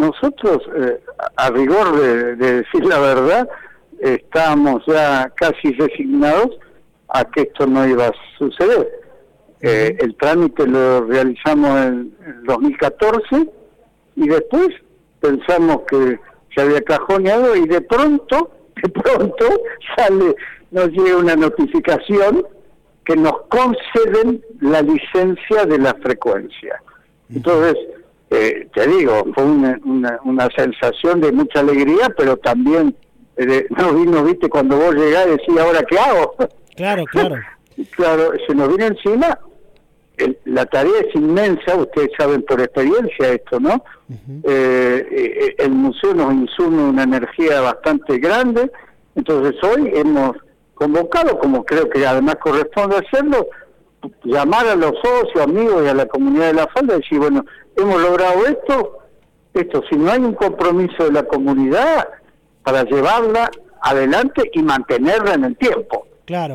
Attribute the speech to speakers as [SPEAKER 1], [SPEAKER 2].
[SPEAKER 1] nosotros, a rigor de decir la verdad, estábamos ya casi resignados a que esto no iba a suceder. El trámite lo realizamos en 2014 y después pensamos que se había cajoneado y de pronto nos llega una notificación que nos conceden la licencia de la frecuencia. Entonces, te digo, fue una sensación de mucha alegría, pero también nos viste, cuando vos llegás, decís, ¿ahora qué hago?
[SPEAKER 2] Claro.
[SPEAKER 1] Claro, se nos vino encima. La tarea es inmensa, ustedes saben por experiencia esto, ¿no? El museo nos insume una energía bastante grande, entonces hoy hemos convocado, como creo que además corresponde hacerlo, llamar a los socios, amigos y a la comunidad de La Falda y decir, bueno, hemos logrado esto, si no hay un compromiso de la comunidad para llevarla adelante y mantenerla en el tiempo.
[SPEAKER 2] Claro.